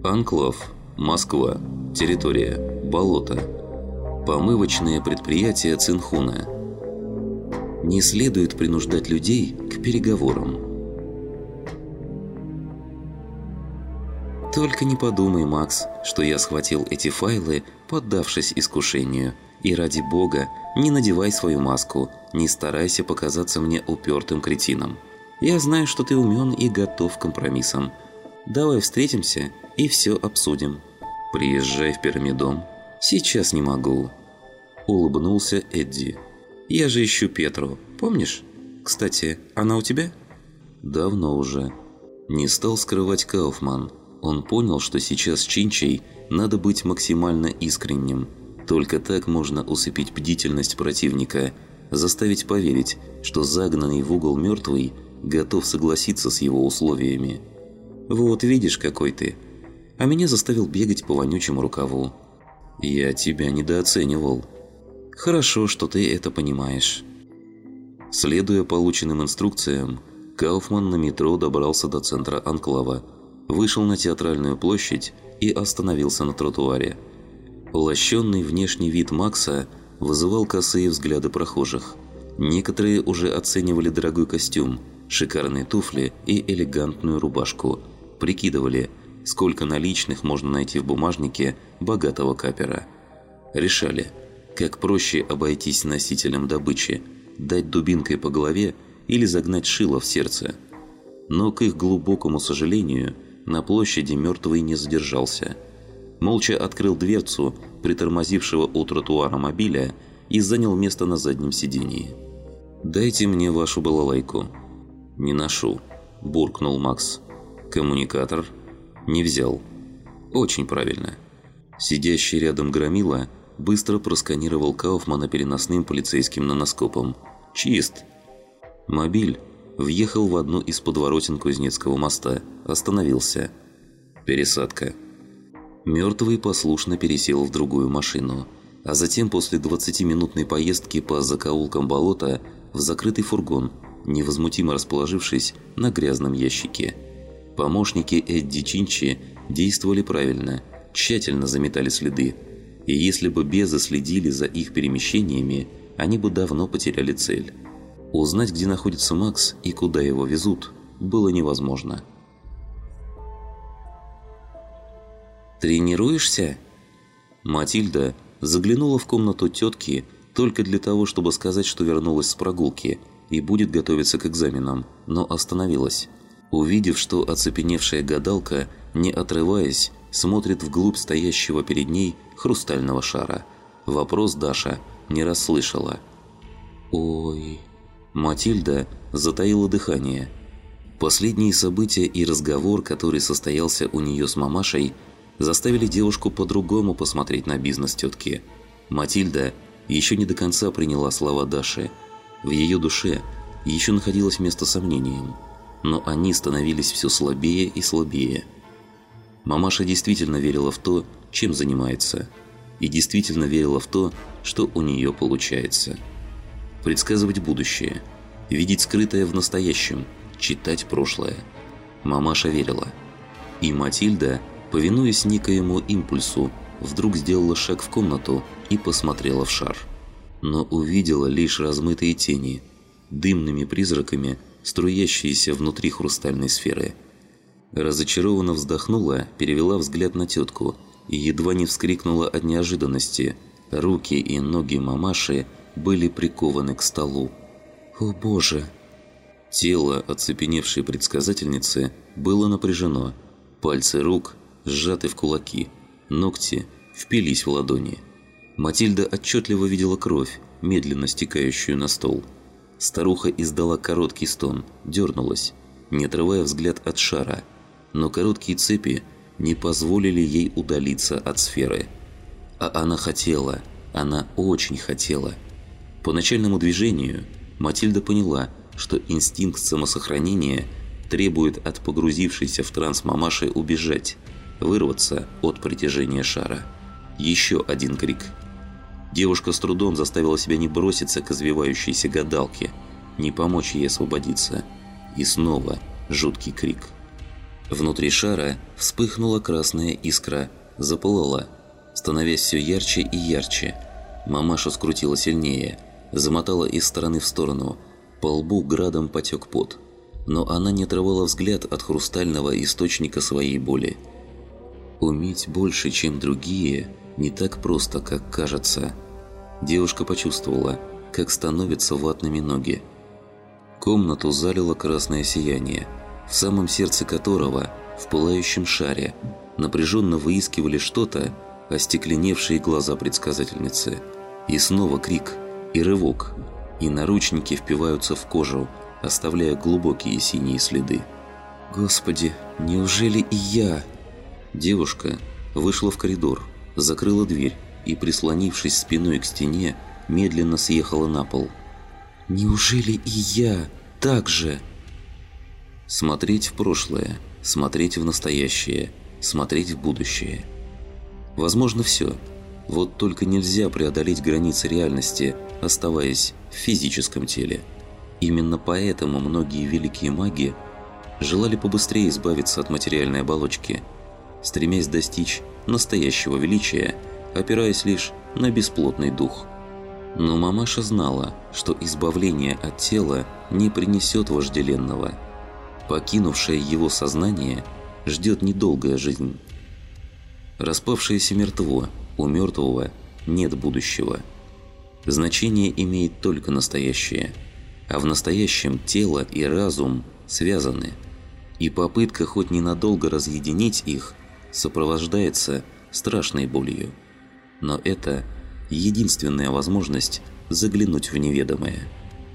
Анклав. Москва. Территория. Болото. Помывочное предприятие Цинхуна. Не следует принуждать людей к переговорам. Только не подумай, Макс, что я схватил эти файлы, поддавшись искушению. И ради бога, не надевай свою маску, не старайся показаться мне упертым кретином. Я знаю, что ты умен и готов к компромиссам. Давай встретимся и все обсудим. Приезжай в Пирамидом. Сейчас не могу. Улыбнулся Эдди. Я же ищу Петру, помнишь? Кстати, она у тебя? Давно уже. Не стал скрывать Кауфман. Он понял, что сейчас с Чинчей надо быть максимально искренним. Только так можно усыпить бдительность противника, заставить поверить, что загнанный в угол мертвый готов согласиться с его условиями. «Вот видишь, какой ты. А меня заставил бегать по вонючему рукаву. Я тебя недооценивал. Хорошо, что ты это понимаешь». Следуя полученным инструкциям, Кауфман на метро добрался до центра анклава, вышел на Театральную площадь и остановился на тротуаре. Лощенный внешний вид Макса вызывал косые взгляды прохожих. Некоторые уже оценивали дорогой костюм, шикарные туфли и элегантную рубашку. Прикидывали, сколько наличных можно найти в бумажнике богатого капера. Решали, как проще обойтись носителем добычи, дать дубинкой по голове или загнать шило в сердце. Но, к их глубокому сожалению, на площади мертвый не задержался. Молча открыл дверцу притормозившего у тротуара мобиля и занял место на заднем сидении. «Дайте мне вашу балалайку». «Не ношу», – буркнул Макс. «Коммуникатор?» «Не взял». «Очень правильно». Сидящий рядом громила быстро просканировал Кауфмана переносным полицейским наноскопом. «Чист». Мобиль въехал в одну из подворотен Кузнецкого моста, остановился. «Пересадка». Мертвый послушно пересел в другую машину, а затем после 20-минутной поездки по закоулкам болота в закрытый фургон, невозмутимо расположившись на грязном ящике. Помощники Эдди Чинчи действовали правильно, тщательно заметали следы, и если бы безы следили за их перемещениями, они бы давно потеряли цель. Узнать, где находится Макс и куда его везут, было невозможно. «Тренируешься?» Матильда заглянула в комнату тетки только для того, чтобы сказать, что вернулась с прогулки и будет готовиться к экзаменам, но остановилась. Увидев, что оцепеневшая гадалка, не отрываясь, смотрит вглубь стоящего перед ней хрустального шара. Вопрос Даша не расслышала. «Ой...» Матильда затаила дыхание. Последние события и разговор, который состоялся у нее с мамашей, заставили девушку по-другому посмотреть на бизнес тетки. Матильда еще не до конца приняла слова Даши. В ее душе еще находилось место сомнениям, но они становились все слабее и слабее. Мамаша действительно верила в то, чем занимается, и действительно верила в то, что у нее получается. Предсказывать будущее, видеть скрытое в настоящем, читать прошлое. Мамаша верила. И Матильда, повинуясь некоему импульсу, вдруг сделала шаг в комнату и посмотрела в шар. Но увидела лишь размытые тени, дымными призраками, струящиеся внутри хрустальной сферы. Разочарованно вздохнула, перевела взгляд на тетку и едва не вскрикнула от неожиданности. Руки и ноги мамаши были прикованы к столу. «О боже!» Тело оцепеневшей предсказательницы было напряжено. Пальцы рук сжаты в кулаки, ногти впились в ладони. Матильда отчетливо видела кровь, медленно стекающую на стол. Старуха издала короткий стон, дернулась, не отрывая взгляд от шара, но короткие цепи не позволили ей удалиться от сферы. А она хотела, она очень хотела. По начальному движению Матильда поняла, что инстинкт самосохранения требует от погрузившейся в транс мамаши убежать, вырваться от притяжения шара. Еще один крик. Девушка с трудом заставила себя не броситься к извивающейся гадалке, не помочь ей освободиться. И снова жуткий крик. Внутри шара вспыхнула красная искра, запылала, становясь все ярче и ярче. Мамаша скрутила сильнее, замотала из стороны в сторону, по лбу градом потек пот. Но она не отрывала взгляд от хрустального источника своей боли. Уметь больше, чем другие, не так просто, как кажется. Девушка почувствовала, как становятся ватными ноги. Комнату залило красное сияние, в самом сердце которого, в пылающем шаре, напряженно выискивали что-то остекленевшие глаза предсказательницы. И снова крик, и рывок, и наручники впиваются в кожу, оставляя глубокие синие следы. «Господи, неужели и я?» Девушка вышла в коридор, закрыла дверь и, прислонившись спиной к стене, медленно съехала на пол. «Неужели и я так же?» Смотреть в прошлое, смотреть в настоящее, смотреть в будущее. Возможно, все. Вот только нельзя преодолеть границы реальности, оставаясь в физическом теле. Именно поэтому многие великие маги желали побыстрее избавиться от материальной оболочки, стремясь достичь настоящего величия, опираясь лишь на бесплотный дух. Но мамаша знала, что избавление от тела не принесет вожделенного. Покинувшее его сознание ждет недолгая жизнь. Распавшееся мертво, у мертвого нет будущего. Значение имеет только настоящее, а в настоящем тело и разум связаны, и попытка хоть ненадолго разъединить их сопровождается страшной болью. Но это единственная возможность заглянуть в неведомое.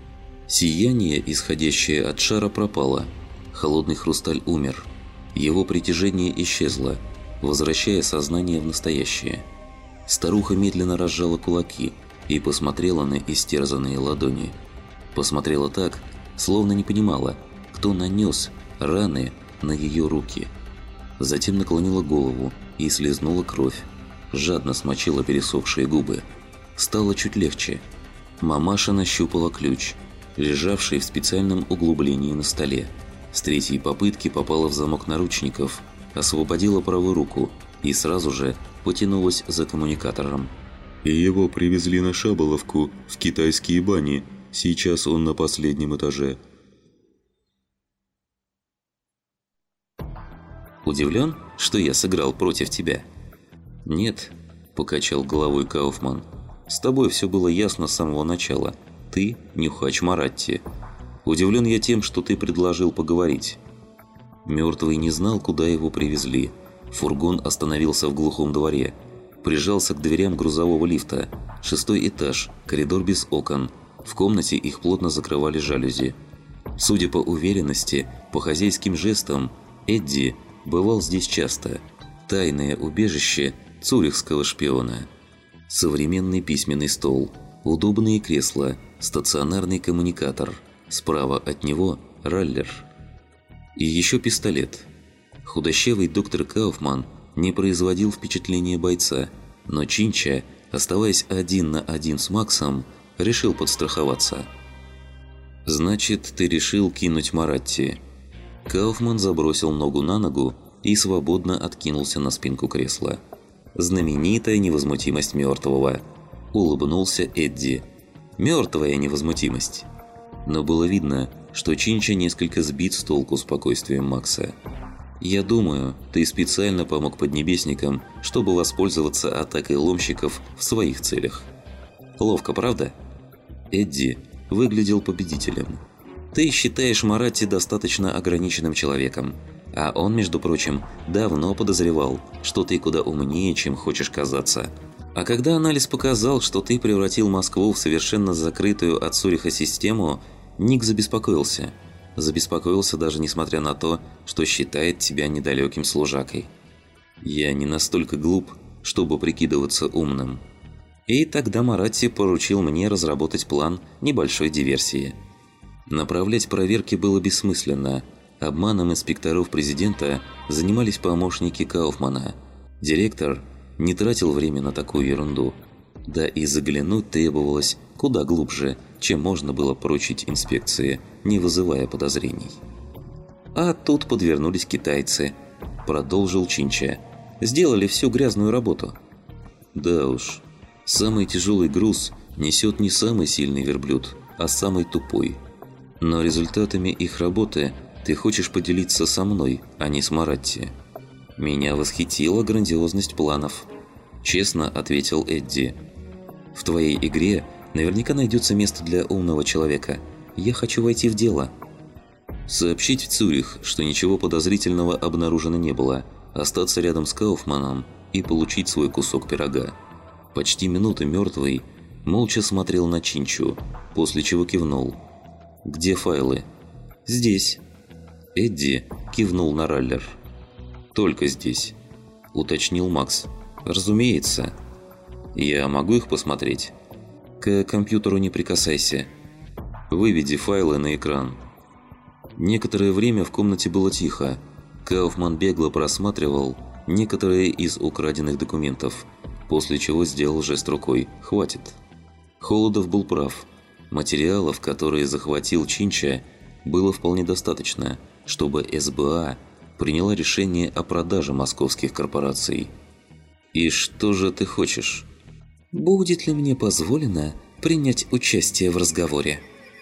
Сияние, исходящее от шара, пропало. Холодный хрусталь умер. Его притяжение исчезло, возвращая сознание в настоящее. Старуха медленно разжала кулаки и посмотрела на истерзанные ладони. Посмотрела так, словно не понимала, кто нанес раны на ее руки. Затем наклонила голову и слезнула кровь. Жадно смочила пересохшие губы. Стало чуть легче. Мамаша нащупала ключ, лежавший в специальном углублении на столе. С третьей попытки попала в замок наручников, освободила правую руку и сразу же потянулась за коммуникатором. И его привезли на Шаболовку, в китайские бани. Сейчас он на последнем этаже. Удивлен, что я сыграл против тебя? Нет, покачал головой Кауфман. С тобой все было ясно с самого начала. Ты нюхач Маратти. Удивлен я тем, что ты предложил поговорить. Мертвый не знал, куда его привезли. Фургон остановился в глухом дворе. Прижался к дверям грузового лифта. 6-й этаж, коридор без окон. В комнате их плотно закрывали жалюзи. Судя по уверенности, по хозяйским жестам, Эдди бывал здесь часто. Тайное убежище цюрихского шпиона. Современный письменный стол, удобные кресла, стационарный коммуникатор. Справа от него раллер. И еще пистолет. Худощавый доктор Кауфман не производил впечатления бойца, но Чинча, оставаясь 1 на 1 с Максом, решил подстраховаться. «Значит, ты решил кинуть Маратти?» Кауфман забросил ногу на ногу и свободно откинулся на спинку кресла. «Знаменитая невозмутимость мертвого», – улыбнулся Эдди. «Мертвая невозмутимость». Но было видно, что Чинча несколько сбит с толку спокойствием Макса. «Я думаю, ты специально помог поднебесникам, чтобы воспользоваться атакой ломщиков в своих целях. Ловко, правда?» Эдди выглядел победителем. «Ты считаешь Маратти достаточно ограниченным человеком, а он, между прочим, давно подозревал, что ты куда умнее, чем хочешь казаться. А когда анализ показал, что ты превратил Москву в совершенно закрытую от Цюриха систему, Ник забеспокоился. Забеспокоился даже несмотря на то, что считает тебя недалеким служакой. Я не настолько глуп, чтобы прикидываться умным. И тогда Маратти поручил мне разработать план небольшой диверсии. Направлять проверки было бессмысленно. Обманом инспекторов президента занимались помощники Кауфмана. Директор не тратил время на такую ерунду. Да и заглянуть требовалось куда глубже, чем можно было поручить инспекции, не вызывая подозрений. А тут подвернулись китайцы. Продолжил Чинча. Сделали всю грязную работу. Да уж, самый тяжелый груз несет не самый сильный верблюд, а самый тупой. Но результатами их работы ты хочешь поделиться со мной, а не с Маратти. Меня восхитила грандиозность планов. Честно ответил Эдди. В твоей игре наверняка найдется место для умного человека. Я хочу войти в дело. Сообщить в Цюрих, что ничего подозрительного обнаружено не было, остаться рядом с Кауфманом и получить свой кусок пирога. Почти минуту мертвый молча смотрел на Чинчу, после чего кивнул. «Где файлы?» «Здесь». Эдди кивнул на Раллер. «Только здесь», – уточнил Макс. «Разумеется». «Я могу их посмотреть?» «К компьютеру не прикасайся». «Выведи файлы на экран». Некоторое время в комнате было тихо. Кауфман бегло просматривал некоторые из украденных документов, после чего сделал жест рукой «Хватит». Холодов был прав. Материалов, которые захватил Чинча, было вполне достаточно, чтобы СБА приняла решение о продаже московских корпораций. «И что же ты хочешь?» «Будет ли мне позволено принять участие в разговоре?»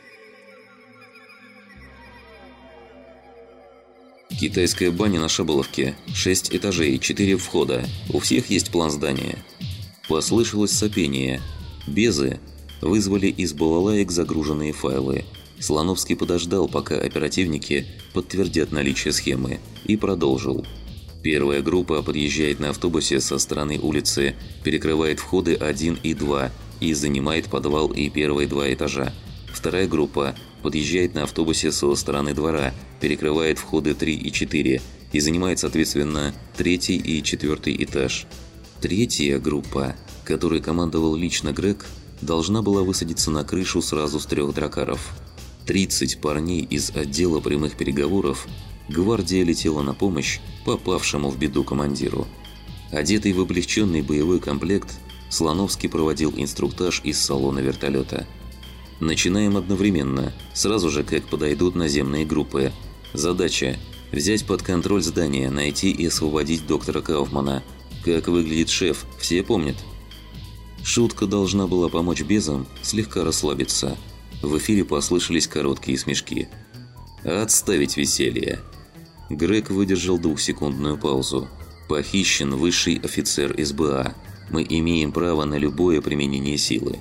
Китайская баня на Шаболовке. 6 этажей, 4 входа. У всех есть план здания. Послышалось сопение. Безы вызвали из балалаек загруженные файлы. Слоновский подождал, пока оперативники подтвердят наличие схемы, и продолжил. Первая группа подъезжает на автобусе со стороны улицы, перекрывает входы 1 и 2 и занимает подвал и первые 2 этажа. Вторая группа подъезжает на автобусе со стороны двора, перекрывает входы 3 и 4 и занимает, соответственно, 3 и 4 этаж. Третья группа, которой командовал лично Грег, должна была высадиться на крышу сразу с 3 дракаров. 30 парней из отдела прямых переговоров гвардия летела на помощь попавшему в беду командиру. Одетый в облегченный боевой комплект, Слоновский проводил инструктаж из салона вертолета. Начинаем одновременно, сразу же как подойдут наземные группы. Задача – взять под контроль здание, найти и освободить доктора Кауфмана. Как выглядит шеф, все помнят? Шутка должна была помочь безам слегка расслабиться. В эфире послышались короткие смешки. «Отставить веселье!» Грег выдержал 2-секундную паузу. «Похищен высший офицер СБА. Мы имеем право на любое применение силы».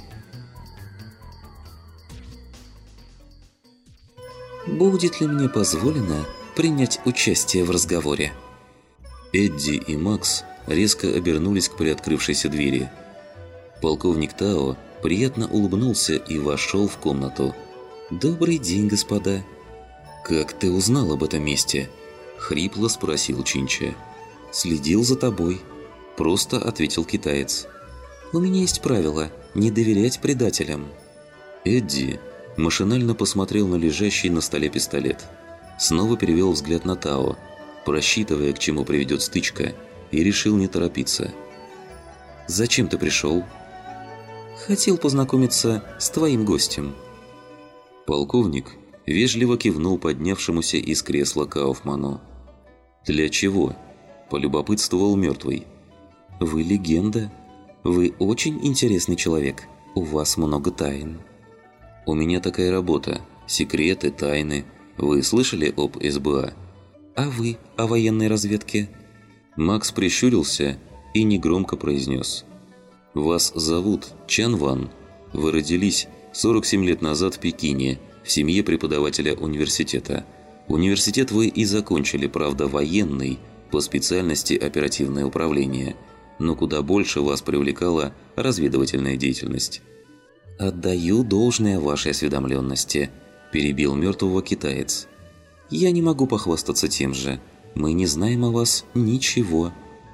«Будет ли мне позволено принять участие в разговоре?» Эдди и Макс резко обернулись к приоткрывшейся двери. Полковник Тао приятно улыбнулся и вошел в комнату. «Добрый день, господа!» «Как ты узнал об этом месте?» – хрипло спросил Чинча. «Следил за тобой», – просто ответил китаец. «У меня есть правило – не доверять предателям». Эдди машинально посмотрел на лежащий на столе пистолет. Снова перевел взгляд на Тао, просчитывая, к чему приведет стычка, и решил не торопиться. «Зачем ты пришел?» «Хотел познакомиться с твоим гостем». Полковник вежливо кивнул поднявшемуся из кресла Кауфману. «Для чего?» – полюбопытствовал мертвый. «Вы легенда. Вы очень интересный человек. У вас много тайн». «У меня такая работа. Секреты, тайны. Вы слышали об СБА?» «А вы о военной разведке?» Макс прищурился и негромко произнес. «Вас зовут Чан Ван. Вы родились 47 лет назад в Пекине, в семье преподавателя университета. Университет вы и закончили, правда, военный, по специальности оперативное управление, но куда больше вас привлекала разведывательная деятельность». «Отдаю должное вашей осведомленности», – перебил мертвого китаец. «Я не могу похвастаться тем же. Мы не знаем о вас ничего».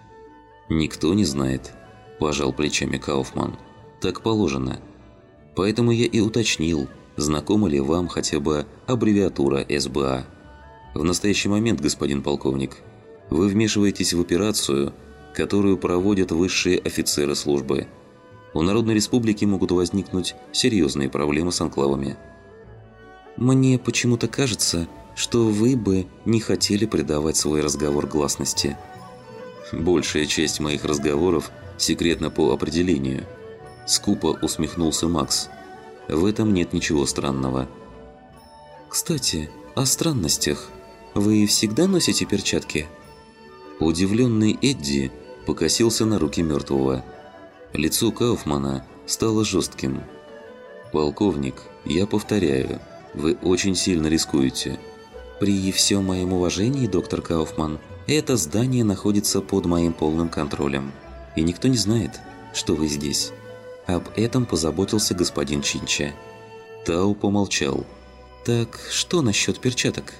«Никто не знает», – пожал плечами Кауфман. «Так положено. Поэтому я и уточнил, знакома ли вам хотя бы аббревиатура СБА. В настоящий момент, господин полковник, вы вмешиваетесь в операцию, которую проводят высшие офицеры службы. У Народной Республики могут возникнуть серьезные проблемы с анклавами». «Мне почему-то кажется, что вы бы не хотели придавать свой разговор гласности. Большая часть моих разговоров секретна по определению. Скупо усмехнулся Макс. В этом нет ничего странного. Кстати, о странностях. Вы всегда носите перчатки? Удивленный Эдди покосился на руки мертвого. Лицо Кауфмана стало жестким. «Полковник, я повторяю, вы очень сильно рискуете». «При всем моем уважении, доктор Кауфман, это здание находится под моим полным контролем. И никто не знает, что вы здесь. Об этом позаботился господин Чинча». Тао помолчал. «Так что насчет перчаток?»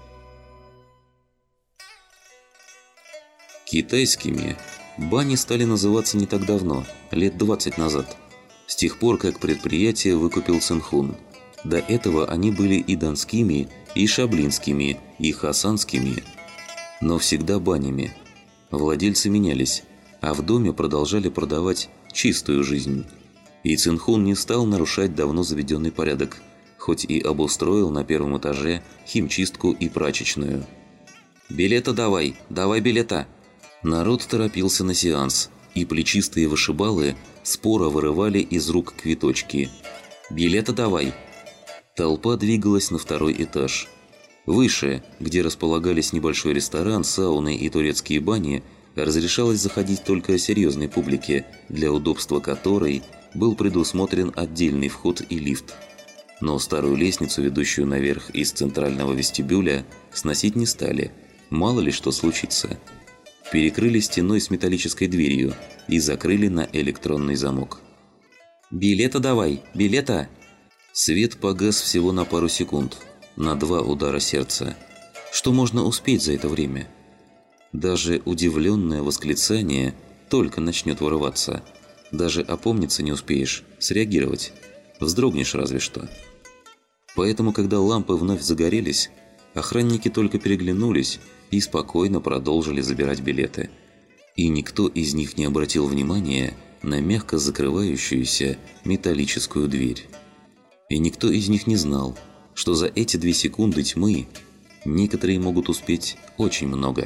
Китайскими бани стали называться не так давно, лет 20 назад. С тех пор, как предприятие выкупил Цинхун. До этого они были и донскими, и шаблинскими, и хасанскими, но всегда банями. Владельцы менялись, а в доме продолжали продавать чистую жизнь. И Цинхун не стал нарушать давно заведенный порядок, хоть и обустроил на первом этаже химчистку и прачечную. «Билета давай, давай билета!» Народ торопился на сеанс, и плечистые вышибалы споро вырывали из рук квиточки. «Билета давай!» Толпа двигалась на второй этаж. Выше, где располагались небольшой ресторан, сауны и турецкие бани, разрешалось заходить только серьезной публике, для удобства которой был предусмотрен отдельный вход и лифт. Но старую лестницу, ведущую наверх из центрального вестибюля, сносить не стали, мало ли что случится. Перекрыли стеной с металлической дверью и закрыли на электронный замок. «Билета давай, билета!» Свет погас всего на пару секунд, на 2 удара сердца. Что можно успеть за это время? Даже удивленное восклицание только начнет вырываться. Даже опомниться не успеешь, среагировать. Вздрогнешь разве что. Поэтому, когда лампы вновь загорелись, охранники только переглянулись и спокойно продолжили забирать билеты. И никто из них не обратил внимания на мягко закрывающуюся металлическую дверь. И никто из них не знал, что за эти 2 секунды тьмы некоторые могут успеть очень много.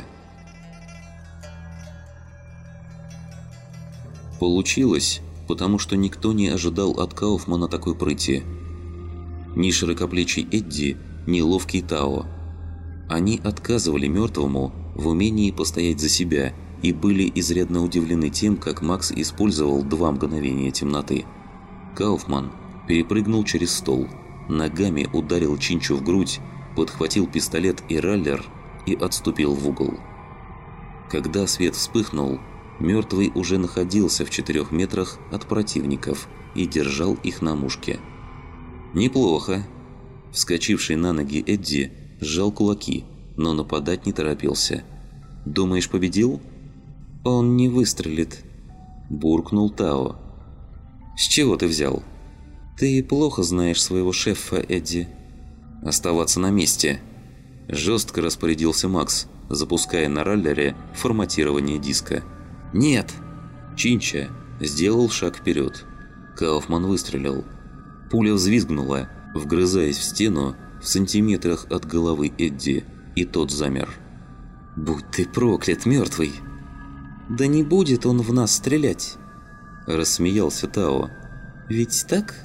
Получилось, потому что никто не ожидал от Кауфмана такой прыти. Ни широкоплечий Эдди, ни ловкий Тао. Они отказывали мертвому в умении постоять за себя и были изрядно удивлены тем, как Макс использовал 2 мгновения темноты. Кауфман перепрыгнул через стол, ногами ударил Чинчу в грудь, подхватил пистолет и раллер и отступил в угол. Когда свет вспыхнул, мертвый уже находился в 4 метрах от противников и держал их на мушке. «Неплохо!» Вскочивший на ноги Эдди сжал кулаки, но нападать не торопился. «Думаешь, победил?» «Он не выстрелит», – буркнул Тао. «С чего ты взял?» «Ты плохо знаешь своего шефа, Эдди». «Оставаться на месте», – жестко распорядился Макс, запуская на раллере форматирование диска. «Нет!» Чинча сделал шаг вперед. Кауфман выстрелил. Пуля взвизгнула, вгрызаясь в стену в сантиметрах от головы Эдди, и тот замер. «Будь ты проклят, мертвый!» «Да не будет он в нас стрелять!» – рассмеялся Тао. «Ведь так?»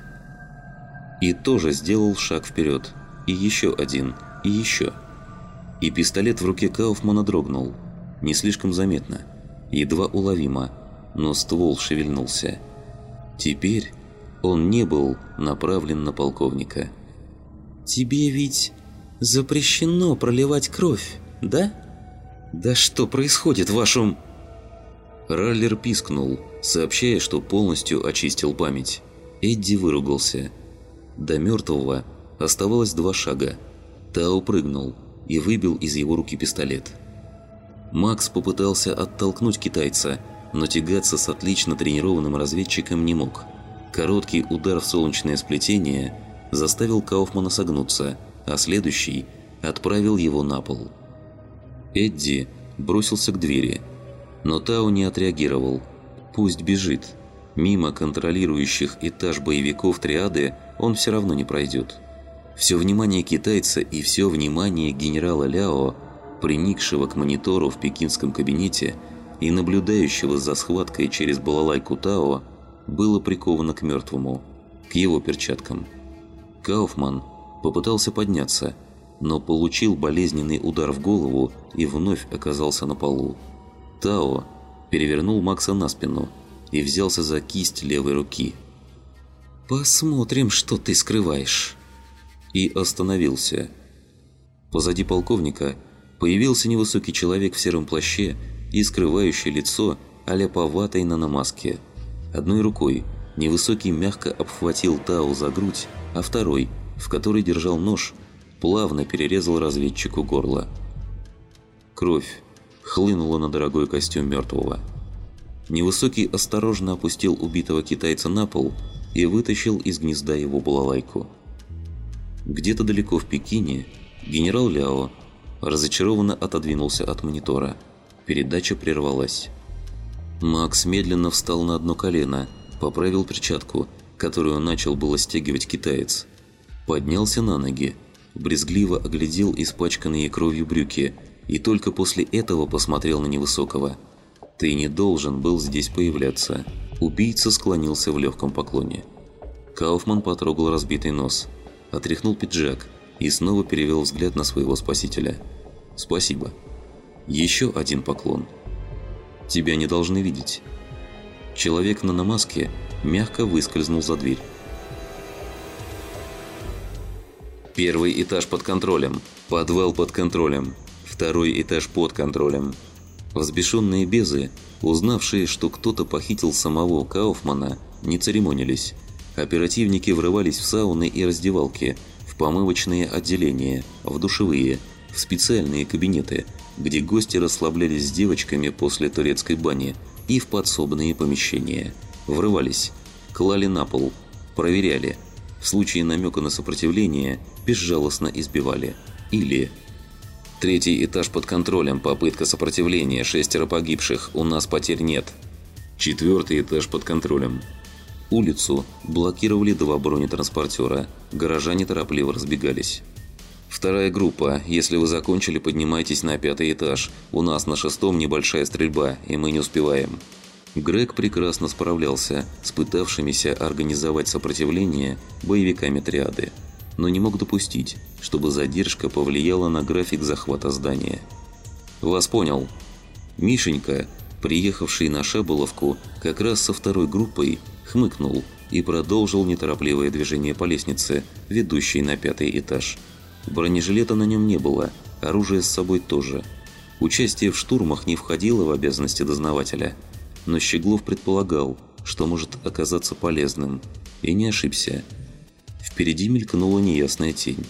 И тоже сделал шаг вперед. И еще один. И еще. И пистолет в руке Кауфмана дрогнул. Не слишком заметно. Едва уловимо. Но ствол шевельнулся. Теперь он не был направлен на полковника. «Тебе ведь запрещено проливать кровь, да?» «Да что происходит в вашем...» Раллер пискнул, сообщая, что полностью очистил память. Эдди выругался. До мертвого оставалось 2 шага. Тао прыгнул и выбил из его руки пистолет. Макс попытался оттолкнуть китайца, но тягаться с отлично тренированным разведчиком не мог. Короткий удар в солнечное сплетение заставил Кауфмана согнуться, а следующий отправил его на пол. Эдди бросился к двери, но Тао не отреагировал. Пусть бежит. Мимо контролирующих этаж боевиков триады он все равно не пройдет. Все внимание китайца и все внимание генерала Ляо, приникшего к монитору в пекинском кабинете и наблюдающего за схваткой через балалайку Тао, было приковано к мертвому, к его перчаткам. Кауфман попытался подняться, но получил болезненный удар в голову и вновь оказался на полу. Тао перевернул Макса на спину и взялся за кисть левой руки. «Посмотрим, что ты скрываешь». И остановился. Позади полковника появился невысокий человек в сером плаще и скрывающее лицо а-ля поватой наномаске. Одной рукой невысокий мягко обхватил Тао за грудь, а второй, в которой держал нож, плавно перерезал разведчику горло. Кровь хлынула на дорогой костюм мертвого. Невысокий осторожно опустил убитого китайца на пол и вытащил из гнезда его балалайку. Где-то далеко в Пекине генерал Ляо разочарованно отодвинулся от монитора. Передача прервалась. Макс медленно встал на одно колено, поправил перчатку, которую начал было стягивать китаец. Поднялся на ноги, брезгливо оглядел испачканные кровью брюки и только после этого посмотрел на невысокого. «Ты не должен был здесь появляться». Убийца склонился в легком поклоне. Кауфман потрогал разбитый нос, отряхнул пиджак и снова перевел взгляд на своего спасителя. «Спасибо». Еще один поклон. «Тебя не должны видеть». Человек на намазке мягко выскользнул за дверь. Первый этаж под контролем, подвал под контролем, второй этаж под контролем. Взбешенные безы, узнавшие, что кто-то похитил самого Кауфмана, не церемонились. Оперативники врывались в сауны и раздевалки, в помывочные отделения, в душевые, в специальные кабинеты, где гости расслаблялись с девочками после турецкой бани, и в подсобные помещения. Врывались, клали на пол, проверяли. В случае намека на сопротивление безжалостно избивали. Или... Третий этаж под контролем, попытка сопротивления, 6 погибших, у нас потерь нет. Четвертый этаж под контролем. Улицу блокировали 2 бронетранспортера, горожане торопливо разбегались. Вторая группа, если вы закончили, поднимайтесь на 5-й этаж, у нас на 6-м небольшая стрельба, и мы не успеваем. Грег прекрасно справлялся с пытавшимися организовать сопротивление боевиками триады, но не мог допустить, чтобы задержка повлияла на график захвата здания. «Вас понял». Мишенька, приехавший на Шаболовку как раз со второй группой, хмыкнул и продолжил неторопливое движение по лестнице, ведущей на 5-й этаж. Бронежилета на нем не было, оружие с собой тоже. Участие в штурмах не входило в обязанности дознавателя, но Щеглов предполагал, что может оказаться полезным, и не ошибся. Впереди мелькнула неясная тень.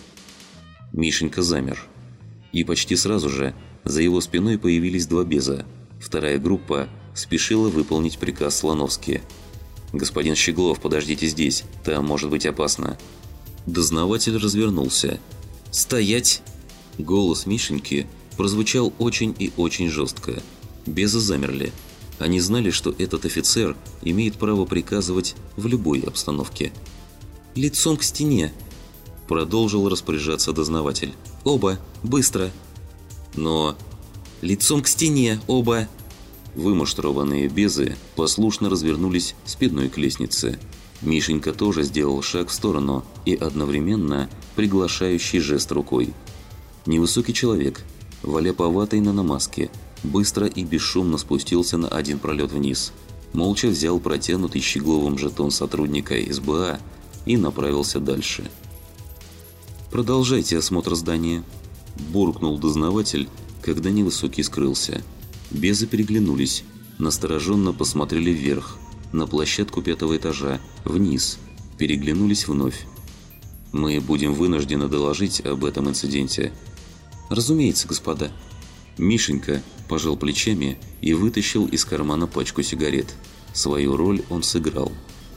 Мишенька замер. И почти сразу же за его спиной появились 2 беза. Вторая группа спешила выполнить приказ Слоновски. «Господин Щеглов, подождите здесь, там может быть опасно». Дознаватель развернулся. «Стоять!» Голос Мишеньки прозвучал очень и очень жестко. Безы замерли. Они знали, что этот офицер имеет право приказывать в любой обстановке. «Лицом к стене!» Продолжил распоряжаться дознаватель. «Оба! Быстро!» «Но...» «Лицом к стене! Оба!» Вымуштрованные безы послушно развернулись спиной к лестнице. Мишенька тоже сделал шаг в сторону и одновременно приглашающий жест рукой. Невысокий человек, валяповатый на намазке, быстро и бесшумно спустился на один пролет вниз, молча взял протянутый Щегловым жетон сотрудника СБА и направился дальше. «Продолжайте осмотр здания», – буркнул дознаватель, когда невысокий скрылся. Безы переглянулись, настороженно посмотрели вверх, на площадку 5-го этажа, вниз, переглянулись вновь. «Мы будем вынуждены доложить об этом инциденте». «Разумеется, господа». Мишенька пожал плечами и вытащил из кармана пачку сигарет. Свою роль он сыграл.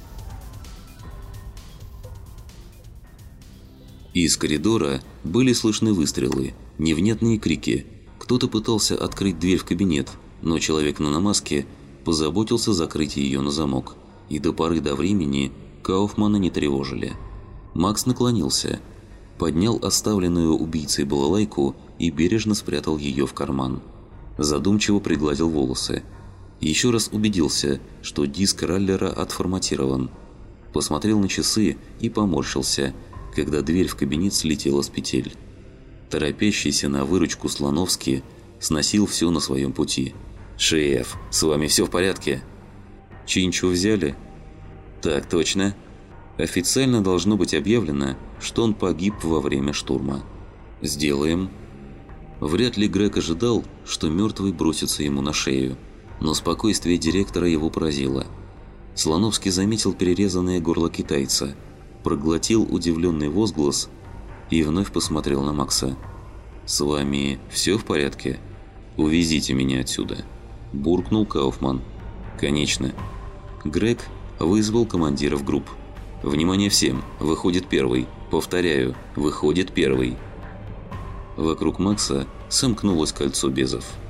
Из коридора были слышны выстрелы, невнятные крики. Кто-то пытался открыть дверь в кабинет, но человек на намазке позаботился закрыть ее на замок. И до поры до времени Кауфмана не тревожили. Макс наклонился. поднял оставленную убийцей балалайку и бережно спрятал ее в карман. Задумчиво пригладил волосы. Еще раз убедился, что диск раллера отформатирован. Посмотрел на часы и поморщился, когда дверь в кабинет слетела с петель. Торопящийся на выручку Слоновский сносил все на своем пути. «Шеф, с вами все в порядке?» «Чинчу взяли?» «Так точно. Официально должно быть объявлено, что он погиб во время штурма. Сделаем». Вряд ли Грег ожидал, что мертвый бросится ему на шею, но спокойствие директора его поразило. Слоновский заметил перерезанное горло китайца, проглотил удивленный возглас и вновь посмотрел на Макса. «С вами все в порядке? Увезите меня отсюда», – буркнул Кауфман. «Конечно». Грег вызвал командиров групп. «Внимание всем! Выходит первый. Повторяю, выходит первый». Вокруг Макса сомкнулось кольцо безов.